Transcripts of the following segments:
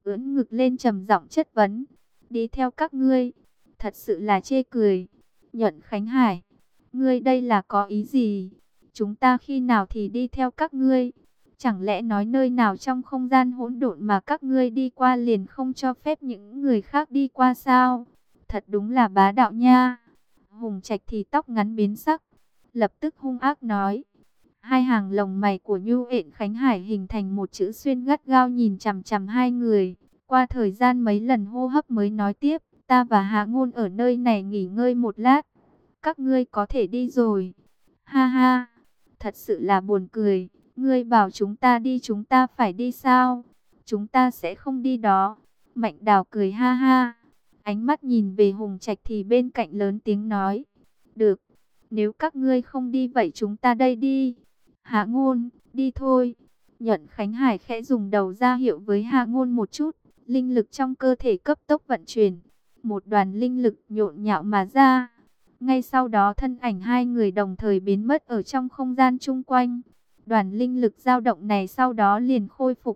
ưỡn ngực lên trầm giọng chất vấn. Đi theo các ngươi, thật sự là chê cười. Nhuận Khánh Hải, ngươi đây là có ý gì? Chúng ta khi nào thì đi theo các ngươi? Chẳng lẽ nói nơi nào trong không gian hỗn độn mà các ngươi đi qua liền không cho phép những người khác đi qua sao? Thật đúng là bá đạo nha. Hùng Trạch thì tóc ngắn biến sắc, lập tức hung ác nói. Hai hàng lồng mày của Nhu Uyển Khánh Hải hình thành một chữ xuyên gắt gao nhìn chằm chằm hai người. Qua thời gian mấy lần hô hấp mới nói tiếp, ta và Hạ Ngôn ở nơi này nghỉ ngơi một lát. Các ngươi có thể đi rồi. Ha ha, thật sự là buồn cười. Ngươi bảo chúng ta đi chúng ta phải đi sao? Chúng ta sẽ không đi đó. Mạnh Đào cười ha ha. Ánh mắt nhìn về Hùng Trạch thì bên cạnh lớn tiếng nói. Được, nếu các ngươi không đi vậy chúng ta đây đi. Hạ Ngôn, đi thôi. Nhuận Khánh Hải khẽ dùng đầu ra hiệu với Hạ Ngôn một chút. Linh lực trong cơ thể cấp tốc vận chuyển. Một đoàn linh lực nhộn nhạo mà ra. Ngay sau đó thân ảnh hai người đồng thời biến mất ở trong không gian chung quanh. Đoàn linh lực dao động này sau đó liền khôi phục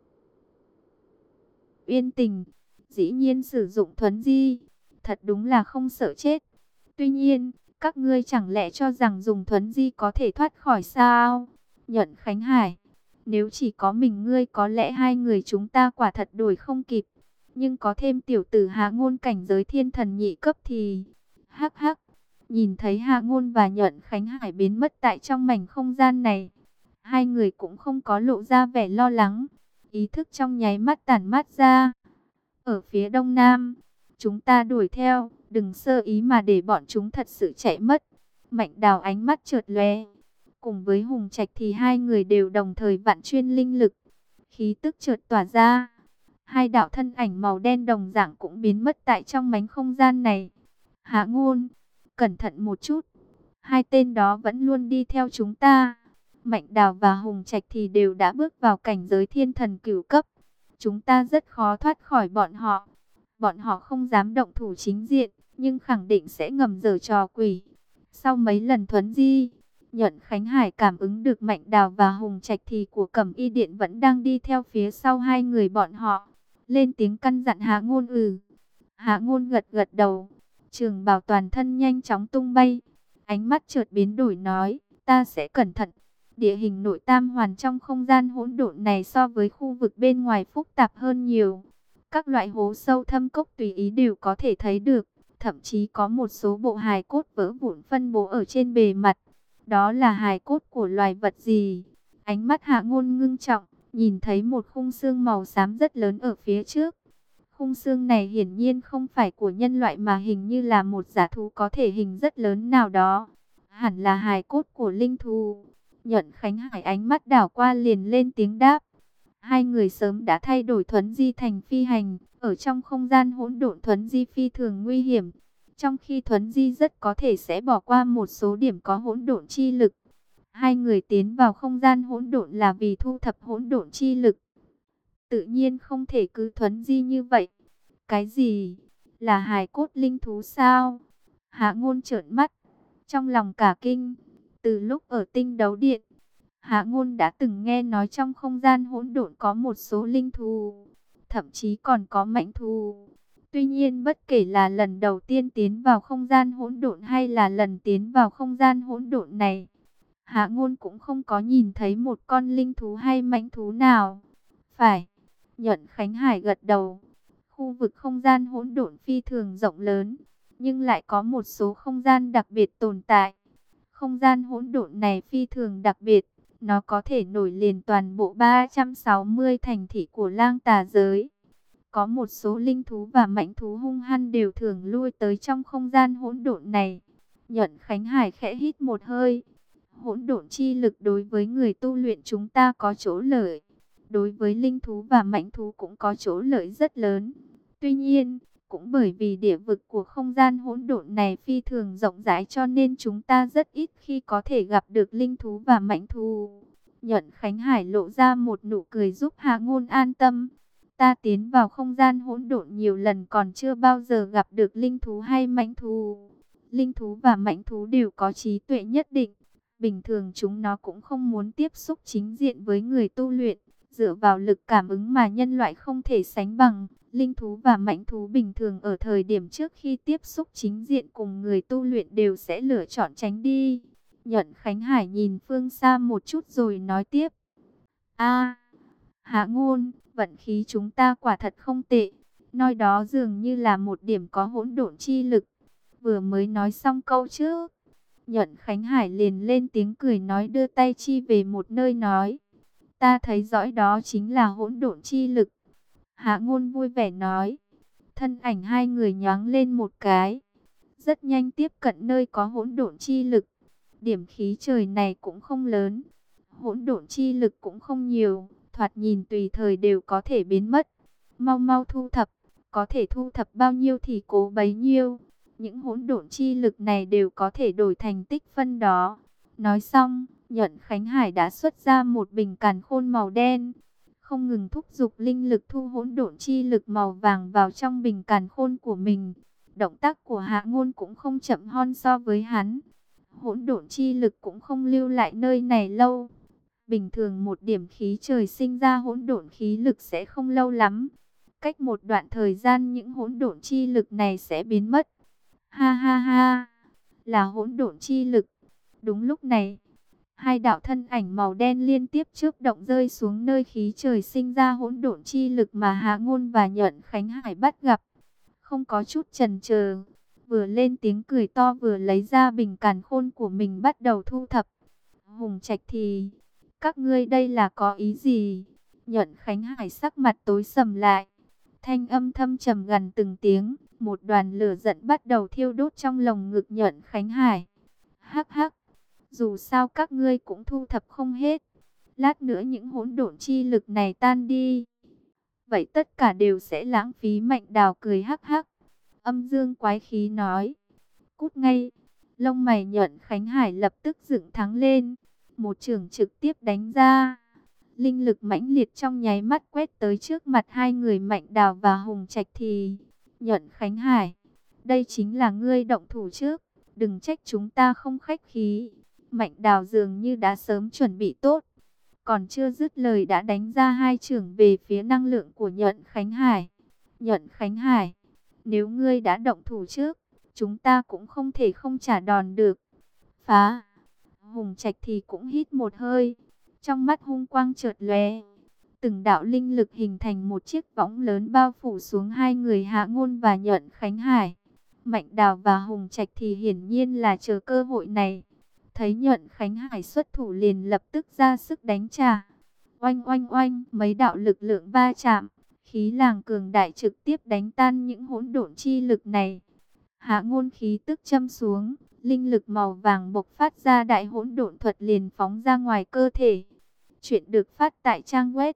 yên tình. Dĩ nhiên sử dụng thuấn di, thật đúng là không sợ chết. Tuy nhiên, các ngươi chẳng lẽ cho rằng dùng thuấn di có thể thoát khỏi sao? Nhuận Khánh Hải, nếu chỉ có mình ngươi có lẽ hai người chúng ta quả thật đuổi không kịp. Nhưng có thêm tiểu tử Hạ Ngôn cảnh giới thiên thần nhị cấp thì... Hắc hắc, nhìn thấy Hạ Ngôn và Nhuận Khánh Hải biến mất tại trong mảnh không gian này. Hai người cũng không có lộ ra vẻ lo lắng. Ý thức trong nháy mắt tản mát ra. Ở phía đông nam, chúng ta đuổi theo, đừng sơ ý mà để bọn chúng thật sự chạy mất. Mạnh Đào ánh mắt chợt lóe. Cùng với Hùng Trạch thì hai người đều đồng thời vạn chuyên linh lực. Khí tức chợt tỏa ra. Hai đạo thân ảnh màu đen đồng dạng cũng biến mất tại trong mảnh không gian này. Hạ Ngôn, cẩn thận một chút. Hai tên đó vẫn luôn đi theo chúng ta. Mạnh Đào và Hùng Trạch thì đều đã bước vào cảnh giới thiên thần cửu cấp. Chúng ta rất khó thoát khỏi bọn họ. Bọn họ không dám động thủ chính diện, nhưng khẳng định sẽ ngầm giở trò quỷ. Sau mấy lần thuấn di, Nhuận Khánh Hải cảm ứng được Mạnh Đào và Hùng Trạch thì của Cẩm Y Điện vẫn đang đi theo phía sau hai người bọn họ. Lên tiếng căn dặn Hạ Ngôn. Hạ Ngôn gật gật đầu. Trường bào toàn thân nhanh chóng tung bay. Ánh mắt chợt biến đổi nói, ta sẽ cẩn thận. Địa hình nội tam hoàn trong không gian hỗn độn này so với khu vực bên ngoài phức tạp hơn nhiều. Các loại hố sâu thâm cốc tùy ý đều có thể thấy được. Thậm chí có một số bộ hài cốt vỡ vụn phân bố ở trên bề mặt. Đó là hài cốt của loài vật gì? Ánh mắt Hạ Ngôn ngưng trọng, nhìn thấy một khung xương màu xám rất lớn ở phía trước. Khung xương này hiển nhiên không phải của nhân loại mà hình như là một dã thú có thể hình rất lớn nào đó. Hẳn là hài cốt của linh thú. Nhuận Khánh Hải ánh mắt đảo qua liền lên tiếng đáp. Hai người sớm đã thay đổi thuấn di thành phi hành. Ở trong không gian hỗn độn thuấn di phi thường nguy hiểm. Trong khi thuấn di rất có thể sẽ bỏ qua một số điểm có hỗn độn chi lực. Hai người tiến vào không gian hỗn độn là vì thu thập hỗn độn chi lực. Tự nhiên không thể cứ thuấn di như vậy. Cái gì? Là hài cốt linh thú sao? Hạ Ngôn trợn mắt, trong lòng cả kinh. Từ lúc ở Tinh Đấu Điện, Hạ Ngôn đã từng nghe nói trong không gian hỗn độn có một số linh thú, thậm chí còn có mãnh thú. Tuy nhiên bất kể là lần đầu tiên tiến vào không gian hỗn độn hay là lần tiến vào không gian hỗn độn này, Hạ Ngôn cũng không có nhìn thấy một con linh thú hay mãnh thú nào. Phải, Nhuận Khánh Hải gật đầu. Khu vực không gian hỗn độn phi thường rộng lớn, nhưng lại có một số không gian đặc biệt tồn tại. Không gian hỗn độn này phi thường đặc biệt, nó có thể nổi liền toàn bộ 360 thành thị của Lang Tà giới. Có một số linh thú và mãnh thú hung hăng đều thường lui tới trong không gian hỗn độn này. Nhuận Khánh Hải khẽ hít một hơi. Hỗn độn chi lực đối với người tu luyện chúng ta có chỗ lợi. Đối với linh thú và mãnh thú cũng có chỗ lợi rất lớn. Tuy nhiên, cũng bởi vì địa vực của không gian hỗn độn này phi thường rộng rãi cho nên chúng ta rất ít khi có thể gặp được linh thú và mãnh thú. Nhuận Khánh Hải lộ ra một nụ cười giúp Hạ Ngôn an tâm. Ta tiến vào không gian hỗn độn nhiều lần còn chưa bao giờ gặp được linh thú hay mãnh thú. Linh thú và mãnh thú đều có trí tuệ nhất định. Bình thường chúng nó cũng không muốn tiếp xúc chính diện với người tu luyện. Dựa vào lực cảm ứng mà nhân loại không thể sánh bằng, linh thú và mãnh thú bình thường ở thời điểm trước khi tiếp xúc chính diện cùng người tu luyện đều sẽ lựa chọn tránh đi. Nhận Khánh Hải nhìn phương xa một chút rồi nói tiếp. A, Hạ Ngôn, vận khí chúng ta quả thật không tệ. Nói đó dường như là một điểm có hỗn độn chi lực. Vừa mới nói xong câu trước, Nhận Khánh Hải liền lên tiếng cười nói, đưa tay chi về một nơi nói. Ta thấy rõ đó chính là hỗn độn chi lực. Hạ Ngôn vui vẻ nói. Thân ảnh hai người nhoáng lên một cái, rất nhanh tiếp cận nơi có hỗn độn chi lực. Điểm khí trời này cũng không lớn, hỗn độn chi lực cũng không nhiều, thoạt nhìn tùy thời đều có thể biến mất. Mau mau thu thập, có thể thu thập bao nhiêu thì cố bấy nhiêu. Những hỗn độn chi lực này đều có thể đổi thành tích phân đó. Nói xong, Nhận Khánh Hải đã xuất ra một bình càn khôn màu đen, không ngừng thúc giục linh lực thu hỗn độn chi lực màu vàng vào trong bình càn khôn của mình. Động tác của Hạ Ngôn cũng không chậm hơn so với hắn. Hỗn độn chi lực cũng không lưu lại nơi này lâu. Bình thường một điểm khí trời sinh ra hỗn độn khí lực sẽ không lâu lắm. Cách một đoạn thời gian những hỗn độn chi lực này sẽ biến mất. Ha ha ha, là hỗn độn chi lực. Đúng lúc này, hai đạo thân ảnh màu đen liên tiếp chớp động rơi xuống nơi khí trời sinh ra hỗn độn chi lực mà Hạ Ngôn và Nhận Khánh Hải bắt gặp. Không có chút chần chờ, vừa lên tiếng cười to vừa lấy ra bình càn khôn của mình bắt đầu thu thập. Hùng Trạch thì, các ngươi đây là có ý gì? Nhận Khánh Hải sắc mặt tối sầm lại, thanh âm thâm trầm gần từng tiếng, một đoàn lửa giận bắt đầu thiêu đốt trong lồng ngực Nhận Khánh Hải. Hắc hắc, dù sao các ngươi cũng thu thập không hết. Lát nữa những hỗn độn chi lực này tan đi, vậy tất cả đều sẽ lãng phí. Mạnh Đào cười hắc hắc, âm dương quái khí nói. Cút ngay. Lông mày Nhận Khánh Hải lập tức dựng thẳng lên, một chưởng trực tiếp đánh ra. Linh lực mãnh liệt trong nháy mắt quét tới trước mặt hai người Mạnh Đào và Hùng Trạch thì. Nhận Khánh Hải, đây chính là ngươi động thủ trước, đừng trách chúng ta không khách khí. Mạnh Đào dường như đã sớm chuẩn bị tốt, còn chưa dứt lời đã đánh ra hai chưởng về phía năng lượng của Nhận Khánh Hải. Nhận Khánh Hải, nếu ngươi đã động thủ trước, chúng ta cũng không thể không trả đòn được. Phá! Hùng Trạch thì cũng hít một hơi, trong mắt hung quang chợt lóe, từng đạo linh lực hình thành một chiếc võng lớn bao phủ xuống hai người Hạ Ngôn và Nhận Khánh Hải. Mạnh Đào và Hùng Trạch thì hiển nhiên là chờ cơ hội này. Thấy Nhận Khánh Hải xuất thủ liền lập tức ra sức đánh trả. Oanh oanh oanh, mấy đạo lực lượng va chạm, khí làng cường đại trực tiếp đánh tan những hỗn độn chi lực này. Hạ Ngôn khí tức châm xuống, linh lực màu vàng bộc phát ra, đại hỗn độn thuật liền phóng ra ngoài cơ thể. Chuyện được phát tại trang web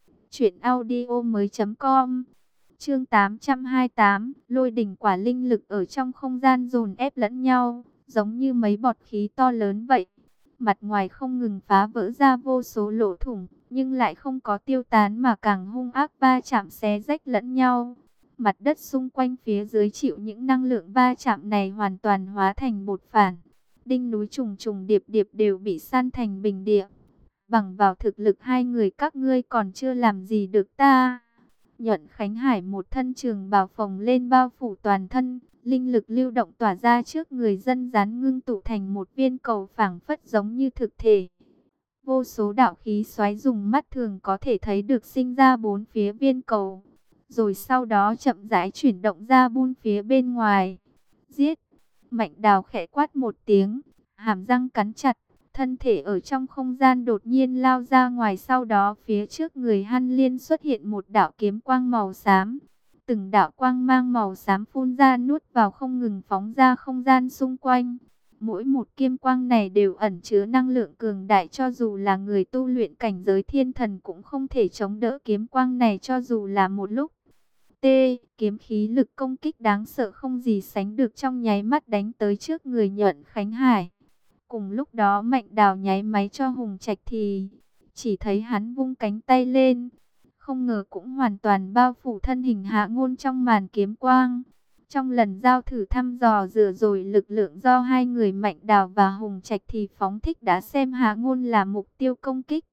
truyệnaudiomoi.com. Chương 828, lôi đỉnh quả linh lực ở trong không gian dồn ép lẫn nhau, giống như mấy bọt khí to lớn vậy. Mặt ngoài không ngừng phá vỡ ra vô số lỗ thủng, nhưng lại không có tiêu tán mà càng hung ác va chạm xé rách lẫn nhau. Mặt đất xung quanh phía dưới chịu những năng lượng va chạm này hoàn toàn hóa thành bột phản. Đinh núi trùng trùng điệp điệp đều bị san thành bình địa. Bằng vào thực lực hai người các ngươi còn chưa làm gì được ta. Nhận Khánh Hải một thân trường bào phồng lên bao phủ toàn thân, linh lực lưu động tỏa ra trước người dân dán ngưng tụ thành một viên cầu phảng phất giống như thực thể. Vô số đạo khí xoáy dùng mắt thường có thể thấy được sinh ra bốn phía viên cầu, rồi sau đó chậm rãi chuyển động ra buôn phía bên ngoài. Giết! Mạnh Đào khẽ quát một tiếng, hàm răng cắn chặt, thân thể ở trong không gian đột nhiên lao ra ngoài, sau đó phía trước người Hăn Liên xuất hiện một đạo kiếm quang màu xám. Từng đạo quang mang màu xám phun ra nuốt vào không ngừng phóng ra không gian xung quanh. Mỗi một kiếm quang này đều ẩn chứa năng lượng cường đại, cho dù là người tu luyện cảnh giới thiên thần cũng không thể chống đỡ kiếm quang này cho dù là một lúc. T, kiếm khí lực công kích đáng sợ không gì sánh được trong nháy mắt đánh tới trước người Nhận Khánh Hải. Cùng lúc đó Mạnh Đào nháy máy cho Hùng Trạch thì chỉ thấy hắn vung cánh tay lên, không ngờ cũng hoàn toàn bao phủ thân hình Hạ Ngôn trong màn kiếm quang. Trong lần giao thử thăm dò vừa rồi, lực lượng do hai người Mạnh Đào và Hùng Trạch thì phóng thích đã xem Hạ Ngôn là mục tiêu công kích.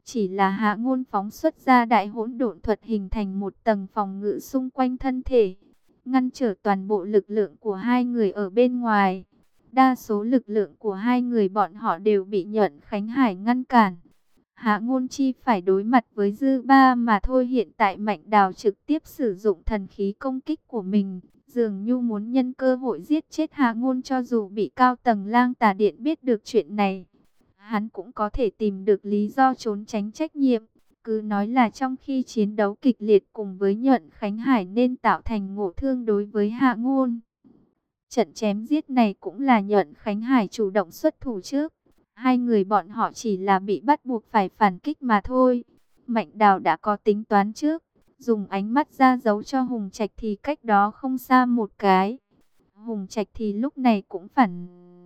Chỉ là Hạ Ngôn phóng xuất ra đại hỗn độn thuật hình thành một tầng phòng ngự xung quanh thân thể, ngăn trở toàn bộ lực lượng của hai người ở bên ngoài. Đa số lực lượng của hai người bọn họ đều bị Nhẫn Khánh Hải ngăn cản. Hạ Ngôn Chi phải đối mặt với dư ba mà thôi. Hiện tại Mạnh Đào trực tiếp sử dụng thần khí công kích của mình, dường như muốn nhân cơ hội giết chết Hạ Ngôn. Cho dù bị cao tầng Lang Tà Điện biết được chuyện này, hắn cũng có thể tìm được lý do trốn tránh trách nhiệm. Cứ nói là trong khi chiến đấu kịch liệt cùng với Nhẫn Khánh Hải nên tạo thành ngộ thương đối với Hạ Ngôn. Trận chém giết này cũng là Nhẫn Khánh Hải chủ động xuất thủ trước. Hai người bọn họ chỉ là bị bắt buộc phải phản kích mà thôi. Mạnh Đào đã có tính toán trước, dùng ánh mắt ra dấu cho Hùng Trạch thì cách đó không xa một cái. Hùng Trạch thì lúc này cũng phản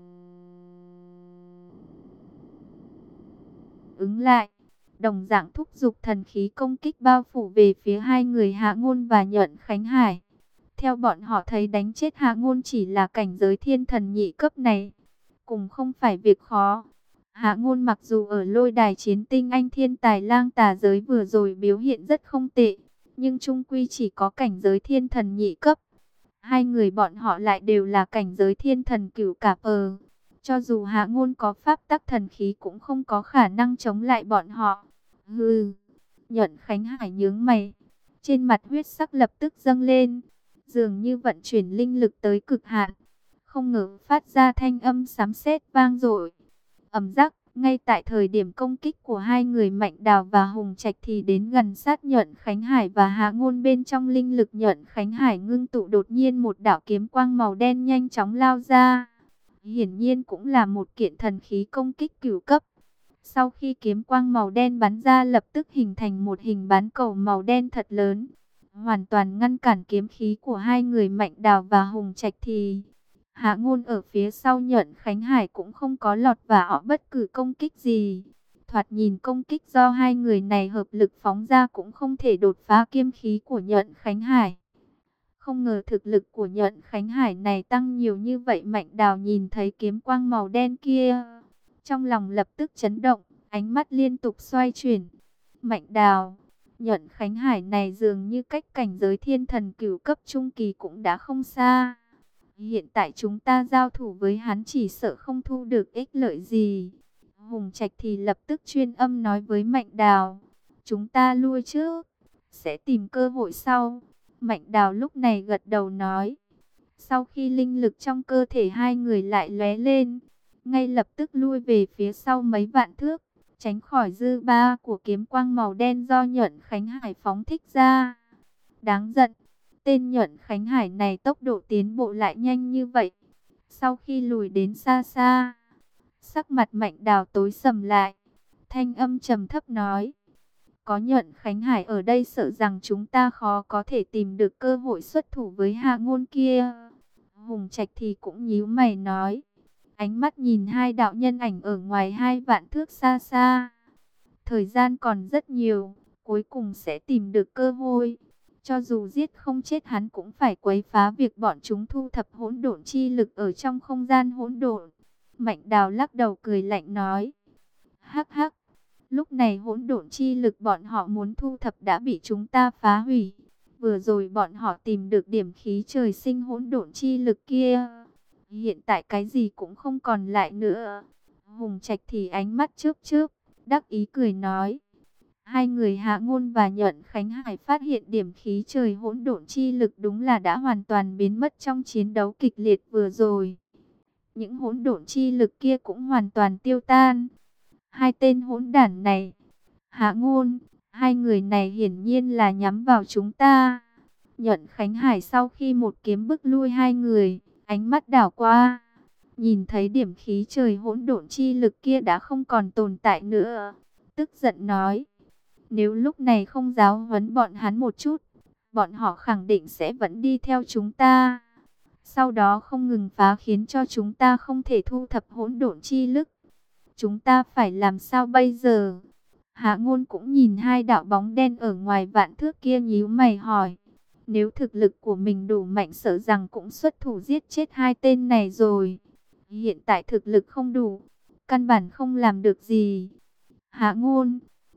ứng lại, đồng dạng thúc giục thần khí công kích bao phủ về phía hai người Hạ Ngôn và Nhẫn Khánh Hải. Theo bọn họ thấy, đánh chết Hạ Ngôn chỉ là cảnh giới thiên thần nhị cấp này cũng không phải việc khó. Hạ Ngôn mặc dù ở lôi đài chiến tinh anh thiên tài Lang Tà giới vừa rồi biểu hiện rất không tệ, nhưng chung quy chỉ có cảnh giới thiên thần nhị cấp. Hai người bọn họ lại đều là cảnh giới thiên thần cửu cả pờ. Cho dù Hạ Ngôn có pháp tắc thần khí cũng không có khả năng chống lại bọn họ. Hừ. Nhẫn Khánh Hải nhướng mày, trên mặt huyết sắc lập tức dâng lên, dường như vận chuyển linh lực tới cực hạn, không ngờ phát ra thanh âm sấm sét vang dội. Ầm rắc, ngay tại thời điểm công kích của hai người Mạnh Đào và Hùng Trạch thì đến gần sát Nhẫn Khánh Hải và Hạ Ngôn. Bên trong linh lực Nhẫn Khánh Hải ngưng tụ, đột nhiên một đạo kiếm quang màu đen nhanh chóng lao ra. Hiển nhiên cũng là một kiện thần khí công kích cửu cấp. Sau khi kiếm quang màu đen bắn ra, lập tức hình thành một hình bán cầu màu đen thật lớn, hoàn toàn ngăn cản kiếm khí của hai người Mạnh Đào và Hùng Trạch. Thì Hạ Ngôn ở phía sau Nhẫn Khánh Hải cũng không có lọt vào bất cứ công kích gì. Thoạt nhìn công kích do hai người này hợp lực phóng ra cũng không thể đột phá kiếm khí của Nhẫn Khánh Hải. Không ngờ thực lực của Nhẫn Khánh Hải này tăng nhiều như vậy. Mạnh Đào nhìn thấy kiếm quang màu đen kia, trong lòng lập tức chấn động, ánh mắt liên tục xoay chuyển. Mạnh Đào, Nhẫn Khánh Hải này dường như cách cảnh giới thiên thần cửu cấp trung kỳ cũng đã không xa. Hiện tại chúng ta giao thủ với hắn chỉ sợ không thu được ích lợi gì. Hùng Trạch thì lập tức chuyên âm nói với Mạnh Đào, chúng ta lui trước, sẽ tìm cơ hội sau. Mạnh Đào lúc này gật đầu nói. Sau khi linh lực trong cơ thể hai người lại lóe lên, ngay lập tức lui về phía sau mấy vạn thước, tránh khỏi dư ba của kiếm quang màu đen do Nhẫn Khánh Hải phóng thích ra. Đáng giận, tên Nhẫn Khánh Hải này tốc độ tiến bộ lại nhanh như vậy. Sau khi lùi đến xa xa, sắc mặt Mạnh Đào tối sầm lại, thanh âm trầm thấp nói, có Nhẫn Khánh Hải ở đây sợ rằng chúng ta khó có thể tìm được cơ hội xuất thủ với Hạ Ngôn kia. Hùng Trạch thì cũng nhíu mày nói, ánh mắt nhìn hai đạo nhân ảnh ở ngoài 2 vạn thước xa xa. Thời gian còn rất nhiều, cuối cùng sẽ tìm được cơ hội. Cho dù giết không chết hắn cũng phải quấy phá việc bọn chúng thu thập hỗn độn chi lực ở trong không gian hỗn độn. Mạnh Đào lắc đầu cười lạnh nói, hắc hắc, lúc này hỗn độn chi lực bọn họ muốn thu thập đã bị chúng ta phá hủy. Vừa rồi bọn họ tìm được điểm khí trời sinh hỗn độn chi lực kia, hiện tại cái gì cũng không còn lại nữa. Hùng Trạch thì ánh mắt chớp chớp, đắc ý cười nói, hai người Hạ Ngôn và Nhẫn Khánh Hải phát hiện điểm khí trời hỗn độn chi lực đúng là đã hoàn toàn biến mất trong chiến đấu kịch liệt vừa rồi. Những hỗn độn chi lực kia cũng hoàn toàn tiêu tan. Hai tên hỗn đản này, Hạ Ngôn, hai người này hiển nhiên là nhắm vào chúng ta. Nhẫn Khánh Hải sau khi một kiếm bức lui hai người, ánh mắt đảo qua, nhìn thấy điểm khí trời hỗn độn chi lực kia đã không còn tồn tại nữa, tức giận nói, nếu lúc này không giáo huấn bọn hắn một chút, bọn họ khẳng định sẽ vẫn đi theo chúng ta. Sau đó không ngừng phá khiến cho chúng ta không thể thu thập hỗn độn chi lực. Chúng ta phải làm sao bây giờ? Hạ Ngôn cũng nhìn hai đạo bóng đen ở ngoài vạn thước kia, nhíu mày hỏi. Nếu thực lực của mình đủ mạnh sợ rằng cũng xuất thủ giết chết hai tên này rồi. Hiện tại thực lực không đủ, căn bản không làm được gì. Hạ Ngôn,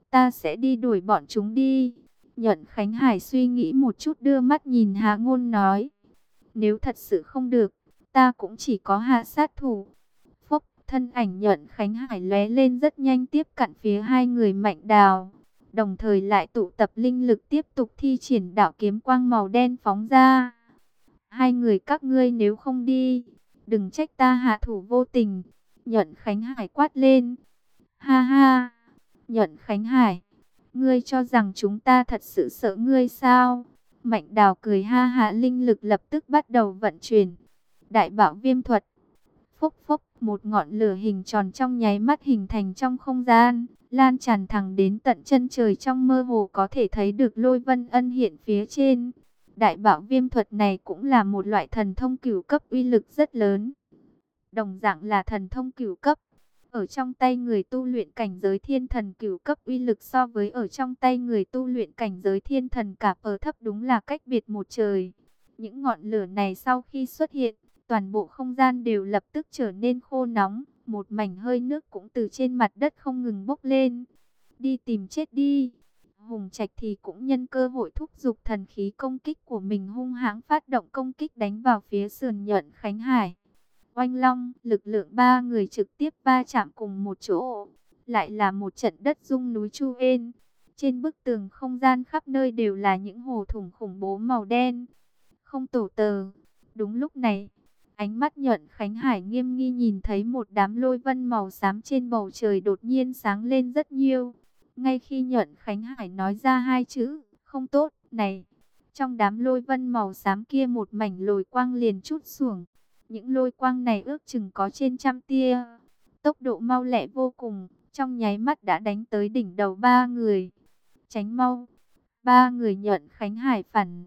ta sẽ đi đuổi bọn chúng đi. Nhận Khánh Hải suy nghĩ một chút, đưa mắt nhìn Hạ Ngôn nói, nếu thật sự không được, ta cũng chỉ có hạ sát thủ. Phốc, thân ảnh Nhận Khánh Hải lóe lên rất nhanh, tiếp cận phía hai người Mạnh Đào, đồng thời lại tụ tập linh lực tiếp tục thi triển đạo kiếm quang màu đen phóng ra. Hai người các ngươi nếu không đi, đừng trách ta hạ thủ vô tình. Nhận Khánh Hải quát lên. Ha ha, Nhận Khánh Hải, ngươi cho rằng chúng ta thật sự sợ ngươi sao? Mạnh Đào cười ha hạ, linh lực lập tức bắt đầu vận chuyển. Đại Bạo Viêm Thuật. Phốc phốc, một ngọn lửa hình tròn trong nháy mắt hình thành trong không gian, lan tràn thẳng đến tận chân trời, trong mơ hồ có thể thấy được lôi vân ân hiện phía trên. Đại Bạo Viêm Thuật này cũng là một loại thần thông cửu cấp, uy lực rất lớn. Đồng dạng là thần thông cửu cấp, ở trong tay người tu luyện cảnh giới thiên thần cửu cấp, uy lực so với ở trong tay người tu luyện cảnh giới thiên thần cả ở thấp đúng là cách biệt một trời. Những ngọn lửa này sau khi xuất hiện, toàn bộ không gian đều lập tức trở nên khô nóng, một mảnh hơi nước cũng từ trên mặt đất không ngừng bốc lên. Đi tìm chết đi. Hùng Trạch thì cũng nhân cơ hội thúc giục thần khí công kích của mình, hung hãng phát động công kích đánh vào phía sườn Nhận Khánh Hải. Oanh long, lực lượng ba người trực tiếp va chạm cùng một chỗ, lại là một trận đất rung núi chu ên. Trên bức tường không gian khắp nơi đều là những hổ thủng khủng bố màu đen. Không tổ tờ. Đúng lúc này, ánh mắt Nhận Khánh Hải nghiêm nghi nhìn thấy một đám lôi vân màu xám trên bầu trời đột nhiên sáng lên rất nhiều. Ngay khi Nhận Khánh Hải nói ra hai chữ không tốt này, trong đám lôi vân màu xám kia một mảnh lôi quang liền trút xuống. Những lôi quang này ước chừng có trên 100 tia, tốc độ mau lẹ vô cùng, trong nháy mắt đã đánh tới đỉnh đầu ba người. Tránh mau! Ba người Nhận Khánh Hải phản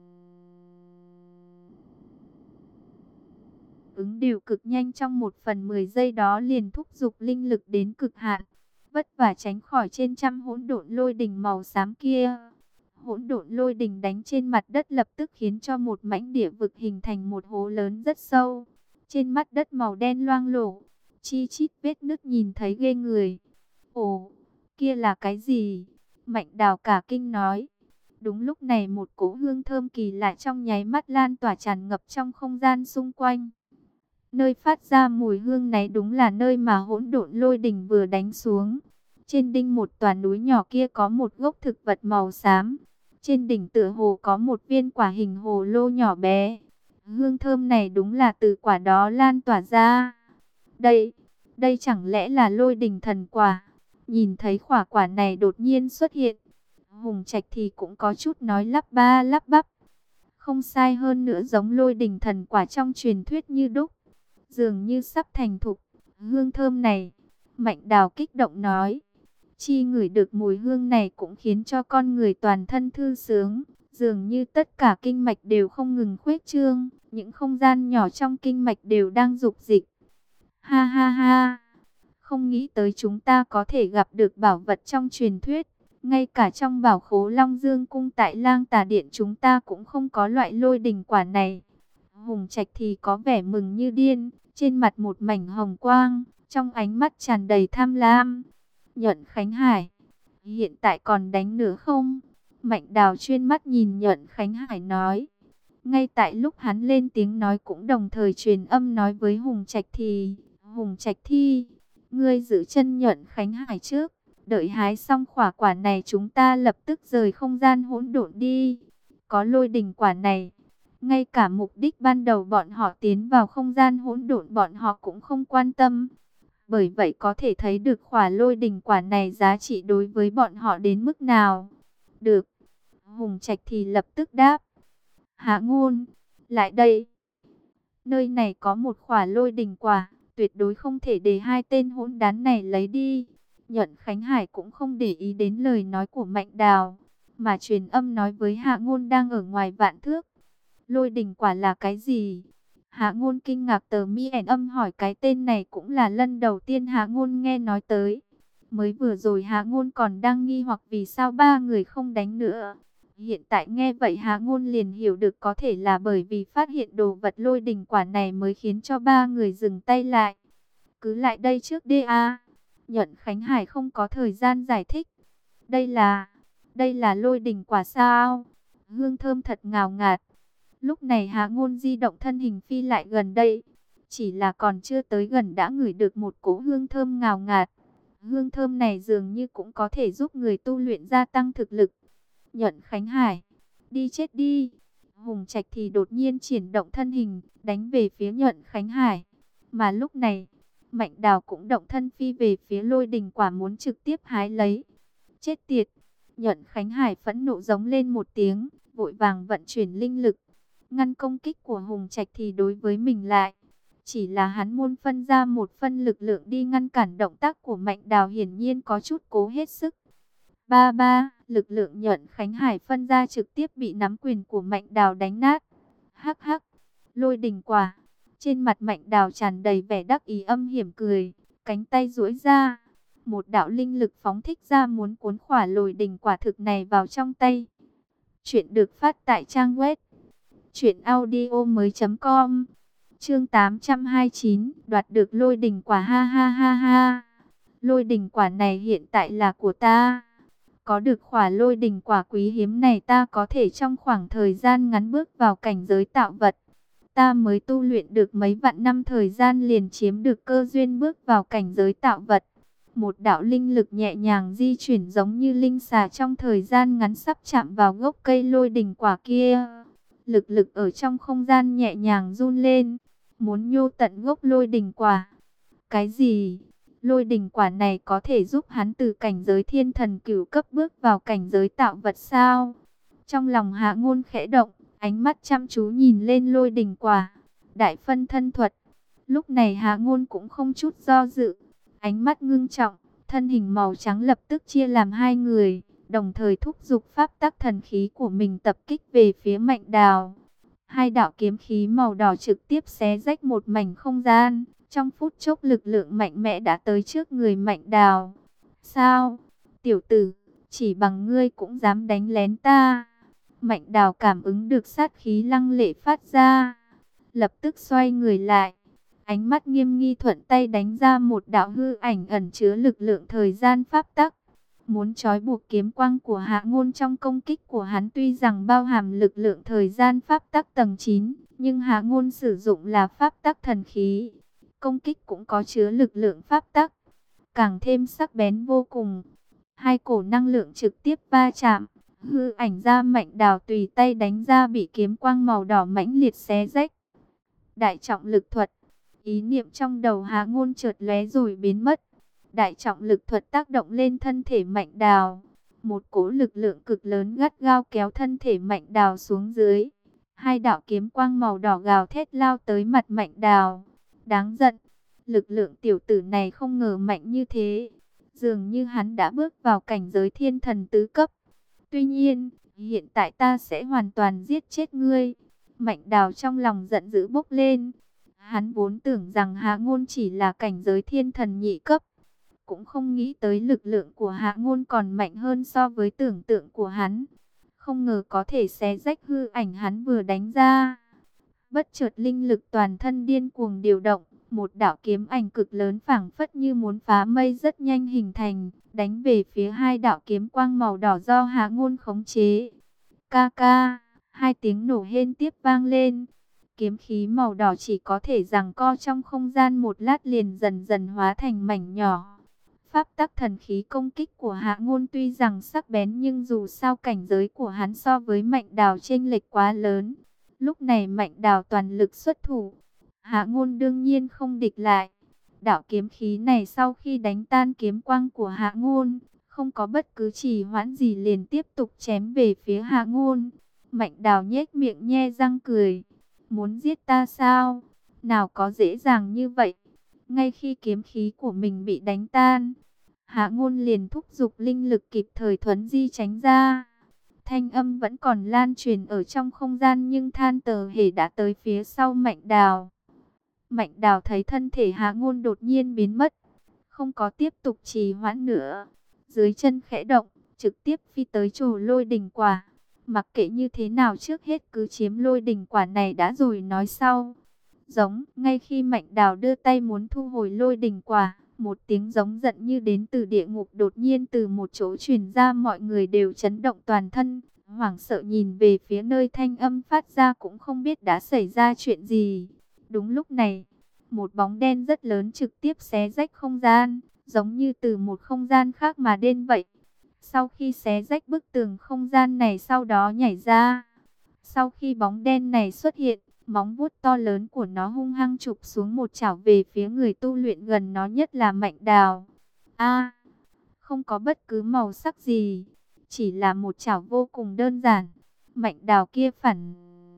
ứng đều cực nhanh, trong 1/10 giây đó liền thúc giục linh lực đến cực hạn, vất vả tránh khỏi trên trăm hỗn độn lôi đình màu xám kia. Hỗn độn lôi đình đánh trên mặt đất lập tức khiến cho một mảnh địa vực hình thành một hố lớn rất sâu. Trên mặt đất màu đen loang lổ, chi chít vết nứt nhìn thấy ghê người. Ồ, kia là cái gì? Mạnh Đào cả kinh nói. Đúng lúc này một cỗ hương thơm kỳ lạ trong nháy mắt lan tỏa tràn ngập trong không gian xung quanh. Nơi phát ra mùi hương này đúng là nơi mà hỗn độn lôi đình vừa đánh xuống. Trên đỉnh một tòa núi nhỏ kia có một gốc thực vật màu xám. Trên đỉnh tựa hồ có một viên quả hình hồ lô nhỏ bé. Hương thơm này đúng là từ quả đó lan tỏa ra. Đây chẳng lẽ là lôi đình thần quả? Nhìn thấy quả này đột nhiên xuất hiện, Hùng Trạch thì cũng có chút nói lắp ba lắp bắp. Không sai, hơn nữa giống lôi đình thần quả trong truyền thuyết như đúc, dường như sắp thành thục. Hương thơm này, Mạnh Đào kích động nói. Chi ngửi được mùi hương này cũng khiến cho con người toàn thân thư sướng, dường như tất cả kinh mạch đều không ngừng khuếch trương, những không gian nhỏ trong kinh mạch đều đang dục dịch. Ha ha ha, không nghĩ tới chúng ta có thể gặp được bảo vật trong truyền thuyết, ngay cả trong bảo khố Long Dương cung tại Lang Tà Điện chúng ta cũng không có loại lôi đình quả này. Hùng Trạch thì có vẻ mừng như điên, trên mặt một mảnh hồng quang, trong ánh mắt tràn đầy tham lam. Nhận Khánh Hải, hiện tại còn đánh nữa không? Mạnh Đào chuyên mắt nhìn Nhận Khánh Hải nói. Ngay tại lúc hắn lên tiếng nói cũng đồng thời truyền âm nói với Hùng Trạch thì, Hùng Trạch thi, ngươi giữ chân Nhận Khánh Hải trước, đợi hái xong quả này chúng ta lập tức rời không gian hỗn độn đi. Có lôi đình quả này, ngay cả mục đích ban đầu bọn họ tiến vào không gian hỗn độn bọn họ cũng không quan tâm. Bởi vậy có thể thấy được khỏa lôi đình quả này giá trị đối với bọn họ đến mức nào. Được. Hùng Trạch thì lập tức đáp. Hạ Ngôn, lại đây. Nơi này có một khỏa lôi đình quả, tuyệt đối không thể để hai tên hỗn đản này lấy đi. Nhận Khánh Hải cũng không để ý đến lời nói của Mạnh Đào, mà truyền âm nói với Hạ Ngôn đang ở ngoài vạn thước. Lôi đình quả là cái gì? Hạ Ngôn kinh ngạc tờ mi ẻn âm hỏi, cái tên này cũng là lần đầu tiên Hạ Ngôn nghe nói tới. Mới vừa rồi Hạ Ngôn còn đang nghi hoặc vì sao ba người không đánh nữa. Hiện tại nghe vậy Hạ Ngôn liền hiểu được, có thể là bởi vì phát hiện đồ vật lôi đình quả này mới khiến cho ba người dừng tay lại. Cứ lại đây trước đi a. Nhận Khánh Hải không có thời gian giải thích. Đây là, đây là lôi đỉnh quả sao? Hương thơm thật ngào ngạt. Lúc này Hạ Ngôn di động thân hình phi lại gần đây. Chỉ là còn chưa tới gần đã ngửi được một cỗ hương thơm ngào ngạt. Hương thơm này dường như cũng có thể giúp người tu luyện gia tăng thực lực. Nhuận Khánh Hải, đi chết đi. Hùng Trạch thì đột nhiên triển động thân hình, đánh về phía Nhuận Khánh Hải. Mà lúc này, Mạnh Đào cũng động thân phi về phía lôi đình quả muốn trực tiếp hái lấy. Chết tiệt! Nhuận Khánh Hải phẫn nộ giống lên một tiếng, vội vàng vận chuyển linh lực. Ngăn công kích của Hùng Trạch thì đối với mình lại. Chỉ là hắn muốn phân ra một phân lực lượng đi ngăn cản động tác của Mạnh Đào hiển nhiên có chút cố hết sức. Ba ba, lực lượng Nhuận Khánh Hải phân ra trực tiếp bị nắm quyền của Mạnh Đào đánh nát. Hắc hắc, lôi đình quả. Trên mặt Mạnh Đào tràn đầy vẻ đắc ý âm hiểm cười, cánh tay duỗi ra. Một đạo linh lực phóng thích ra muốn cuốn khỏa lôi đình quả thực này vào trong tay. Chuyện được phát tại trang web truyệnaudiomoi.com. Chương 829, đoạt được lôi đình quả, ha ha ha ha. Lôi đình quả này hiện tại là của ta. Có được khỏa lôi đình quả quý hiếm này ta có thể trong khoảng thời gian ngắn bước vào cảnh giới tạo vật. Ta mới tu luyện được mấy vạn năm thời gian liền chiếm được cơ duyên bước vào cảnh giới tạo vật. Một đạo linh lực nhẹ nhàng di chuyển giống như linh xà trong thời gian ngắn sắp chạm vào gốc cây lôi đình quả kia. Lực lực ở trong không gian nhẹ nhàng run lên, muốn nhô tận gốc lôi đình quả. Cái gì? Lôi đình quả này có thể giúp hắn từ cảnh giới thiên thần cửu cấp bước vào cảnh giới tạo vật sao? Trong lòng Hạ Ngôn khẽ động, ánh mắt chăm chú nhìn lên lôi đình quả. Đại phân thân thuật. Lúc này Hạ Ngôn cũng không chút do dự, ánh mắt ngưng trọng, thân hình màu trắng lập tức chia làm hai người, đồng thời thúc giục pháp tắc thần khí của mình tập kích về phía Mạnh Đào. Hai đạo kiếm khí màu đỏ trực tiếp xé rách một mảnh không gian, trong phút chốc lực lượng mạnh mẽ đã tới trước người Mạnh Đào. Sao? Tiểu tử, chỉ bằng ngươi cũng dám đánh lén ta? Mạnh Đào cảm ứng được sát khí lăng lệ phát ra, lập tức xoay người lại. Ánh mắt nghiêm nghi thuận tay đánh ra một đạo hư ảnh ẩn chứa lực lượng thời gian pháp tắc. Muốn trói buộc kiếm quang của Hạ Ngôn trong công kích của hắn tuy rằng bao hàm lực lượng thời gian pháp tắc tầng 9. Nhưng Hạ Ngôn sử dụng là pháp tắc thần khí. Công kích cũng có chứa lực lượng pháp tắc, càng thêm sắc bén vô cùng. Hai cổ năng lượng trực tiếp va chạm. Hư ảnh ra Mạnh Đào tùy tay đánh ra bị kiếm quang màu đỏ mãnh liệt xé rách. Đại trọng lực thuật. Ý niệm trong đầu Hạ Ngôn chợt lóe rồi biến mất. Đại trọng lực thuật tác động lên thân thể Mạnh Đào. Một cỗ lực lượng cực lớn gắt gao kéo thân thể Mạnh Đào xuống dưới. Hai đạo kiếm quang màu đỏ gào thét lao tới mặt Mạnh Đào. Đáng giận, lực lượng tiểu tử này không ngờ mạnh như thế. Dường như hắn đã bước vào cảnh giới thiên thần tứ cấp. Tuy nhiên, hiện tại ta sẽ hoàn toàn giết chết ngươi. Mạnh Đào trong lòng giận dữ bốc lên. Hắn vốn tưởng rằng Hạ Ngôn chỉ là cảnh giới thiên thần nhị cấp, cũng không nghĩ tới lực lượng của Hạ Ngôn còn mạnh hơn so với tưởng tượng của hắn. Không ngờ có thể xé rách hư ảnh hắn vừa đánh ra. Bất chợt linh lực toàn thân điên cuồng điều động, một đạo kiếm ảnh cực lớn phảng phất như muốn phá mây rất nhanh hình thành, đánh về phía hai đạo kiếm quang màu đỏ do Hạ Ngôn khống chế. Ca ca, hai tiếng nổ hên tiếp vang lên. Kiếm khí màu đỏ chỉ có thể giằng co trong không gian một lát liền dần dần hóa thành mảnh nhỏ. Pháp tắc thần khí công kích của Hạ Ngôn tuy rằng sắc bén nhưng dù sao cảnh giới của hắn so với Mạnh Đào chênh lệch quá lớn. Lúc này Mạnh Đào toàn lực xuất thủ, Hạ Ngôn đương nhiên không địch lại. Đạo kiếm khí này sau khi đánh tan kiếm quang của Hạ Ngôn, không có bất cứ trì hoãn gì liền tiếp tục chém về phía Hạ Ngôn. Mạnh Đào nhếch miệng nhe răng cười. Muốn giết ta sao? Nào có dễ dàng như vậy. Ngay khi kiếm khí của mình bị đánh tan, Hạ Ngôn liền thúc giục linh lực kịp thời thuấn di tránh ra. Thanh âm vẫn còn lan truyền ở trong không gian nhưng than tờ hề đã tới phía sau Mạnh Đào. Mạnh Đào thấy thân thể Hạ Ngôn đột nhiên biến mất, không có tiếp tục trì hoãn nữa. Dưới chân khẽ động, trực tiếp phi tới chỗ lôi đỉnh quả. Mặc kệ như thế nào trước hết cứ chiếm lôi đỉnh quả này đã rồi nói sau. Giống, ngay khi Mạnh Đào đưa tay muốn thu hồi lôi đỉnh quả, Một tiếng giống giận như đến từ địa ngục đột nhiên từ một chỗ truyền ra, mọi người đều chấn động toàn thân, hoảng sợ nhìn về phía nơi thanh âm phát ra, cũng không biết đã xảy ra chuyện gì. Đúng lúc này, một bóng đen rất lớn trực tiếp xé rách không gian, giống như từ một không gian khác mà đến vậy. Sau khi xé rách bức tường không gian này, sau đó nhảy ra. Sau khi bóng đen này xuất hiện, móng vuốt to lớn của nó hung hăng chụp xuống một chảo về phía người tu luyện gần nó nhất là Mạnh Đào. A, không có bất cứ màu sắc gì, chỉ là một chảo vô cùng đơn giản. Mạnh Đào kia phản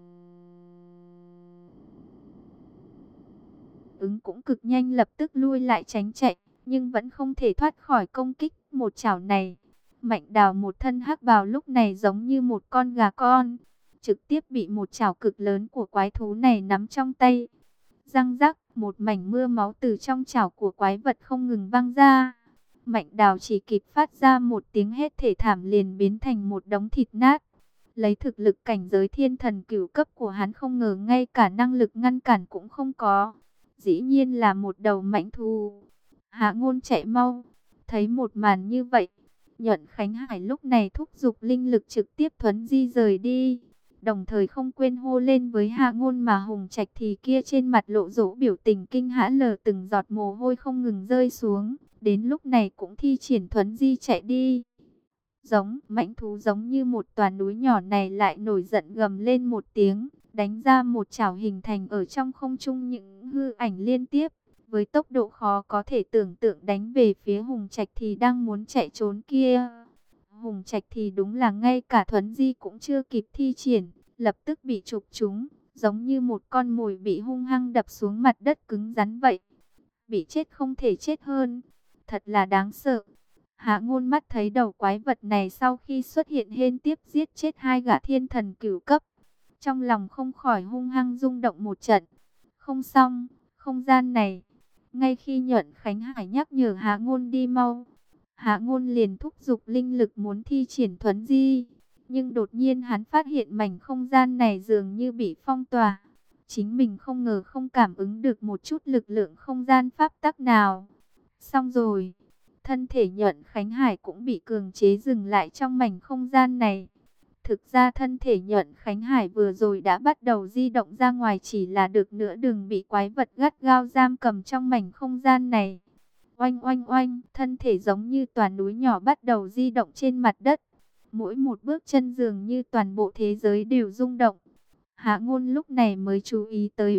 ứng cũng cực nhanh, lập tức lui lại tránh chạy, nhưng vẫn không thể thoát khỏi công kích một chảo này. Mạnh Đào một thân hắc bào lúc này giống như một con gà con, trực tiếp bị một chảo cực lớn của quái thú này nắm trong tay. Răng rắc, một mảnh mưa máu từ trong chảo của quái vật không ngừng văng ra. Mạnh Đào chỉ kịp phát ra một tiếng hét thê thảm liền biến thành một đống thịt nát. Lấy thực lực cảnh giới thiên thần cửu cấp của hắn, không ngờ ngay cả năng lực ngăn cản cũng không có. Dĩ nhiên là một đầu mãnh thú. Hạ Ngôn chạy mau. Thấy một màn như vậy, Nhuận Khánh Hải lúc này thúc giục linh lực trực tiếp thuấn di rời đi. Đồng thời không quên hô lên với Hạ Ngôn, mà Hùng Trạch thì kia trên mặt lộ rõ biểu tình kinh hãi, lờ từng giọt mồ hôi không ngừng rơi xuống. Đến lúc này cũng thi triển thuấn di chạy đi. Giống mãnh thú giống như một tòa núi nhỏ này lại nổi giận gầm lên một tiếng, đánh ra một chảo hình thành ở trong không trung những hư ảnh liên tiếp, với tốc độ khó có thể tưởng tượng đánh về phía Hùng Trạch thì đang muốn chạy trốn kia. Hùng Trạch thì đúng là ngay cả thuấn di cũng chưa kịp thi triển, lập tức bị chụp trúng, giống như một con mồi bị hung hăng đập xuống mặt đất cứng rắn vậy. Bị chết không thể chết hơn, thật là đáng sợ. Hạ Ngôn mắt thấy đầu quái vật này sau khi xuất hiện liên tiếp giết chết hai gã thiên thần cửu cấp, trong lòng không khỏi hung hăng rung động một trận. Không xong, không gian này. Ngay khi Nhuận Khánh Hải nhắc nhở Hạ Ngôn đi mau, Hạ Ngôn liền thúc giục linh lực muốn thi triển thuấn di. Nhưng đột nhiên hắn phát hiện mảnh không gian này dường như bị phong tỏa. Chính mình không ngờ không cảm ứng được một chút lực lượng không gian pháp tắc nào. Xong rồi, thân thể Nhuận Khánh Hải cũng bị cường chế dừng lại trong mảnh không gian này. Thực ra thân thể Nhuận Khánh Hải vừa rồi đã bắt đầu di động ra ngoài, chỉ là được nữa đừng bị quái vật gắt gao giam cầm trong mảnh không gian này. Oanh oanh oanh, thân thể giống như tòa núi nhỏ bắt đầu di động trên mặt đất. Mỗi một bước chân dường như toàn bộ thế giới đều rung động. Hạ Ngôn lúc này mới chú ý tới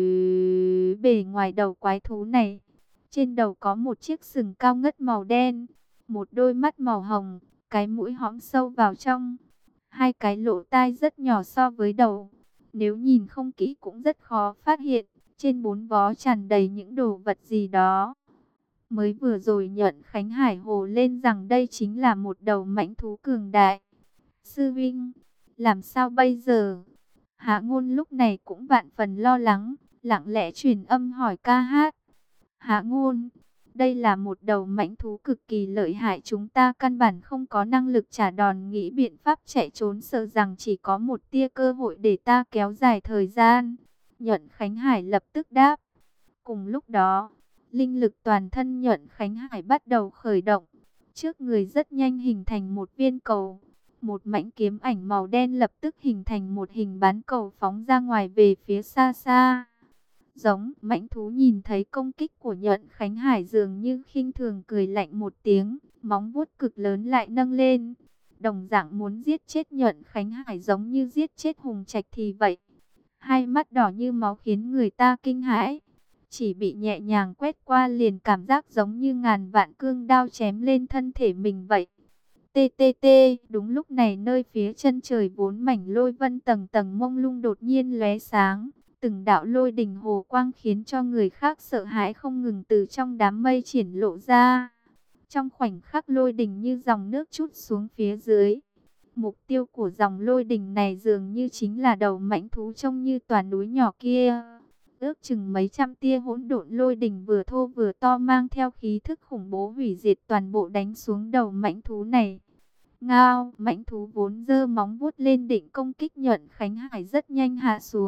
bề ngoài đầu quái thú này. Trên đầu có một chiếc sừng cao ngất màu đen, một đôi mắt màu hồng, cái mũi hõm sâu vào trong, hai cái lỗ tai rất nhỏ so với đầu. Nếu nhìn không kỹ cũng rất khó phát hiện, trên bốn vó tràn đầy những đồ vật gì đó. Mới vừa rồi Nhuận Khánh Hải hồ lên rằng đây chính là một đầu mãnh thú cường đại. Sư vinh, làm sao bây giờ? Hạ Ngôn lúc này cũng vạn phần lo lắng, lặng lẽ truyền âm hỏi ca hát. Hạ Ngôn, đây là một đầu mãnh thú cực kỳ lợi hại, chúng ta căn bản không có năng lực trả đòn, nghĩ biện pháp chạy trốn sợ rằng chỉ có một tia cơ hội để ta kéo dài thời gian. Nhuận Khánh Hải lập tức đáp. Cùng lúc đó, linh lực toàn thân Nhuận Khánh Hải bắt đầu khởi động. Trước người rất nhanh hình thành một viên cầu. Một mảnh kiếm ảnh màu đen lập tức hình thành một hình bán cầu phóng ra ngoài về phía xa xa. Giống mãnh thú nhìn thấy công kích của Nhuận Khánh Hải dường như khinh thường cười lạnh một tiếng, móng vuốt cực lớn lại nâng lên. Đồng dạng muốn giết chết Nhuận Khánh Hải giống như giết chết Hùng Trạch thì vậy. Hai mắt đỏ như máu khiến người ta kinh hãi. Chỉ bị nhẹ nhàng quét qua liền cảm giác giống như ngàn vạn cương đao chém lên thân thể mình vậy. Tê tê tê, đúng lúc này nơi phía chân trời vốn mảnh lôi vân tầng tầng mông lung đột nhiên lóe sáng. Từng đạo lôi đình hồ quang khiến cho người khác sợ hãi không ngừng từ trong đám mây triển lộ ra. Trong khoảnh khắc lôi đình như dòng nước trút xuống phía dưới. Mục tiêu của dòng lôi đình này dường như chính là đầu mãnh thú trông như tòa núi nhỏ kia. Ước chừng mấy trăm tia hỗn độn lôi đình vừa thô vừa to mang theo khí thức khủng bố hủy diệt toàn bộ đánh xuống đầu mãnh thú này. Ngao, mãnh thú vốn giơ móng vuốt lên định công kích Nhuận Khánh Hải rất nhanh hạ xuống.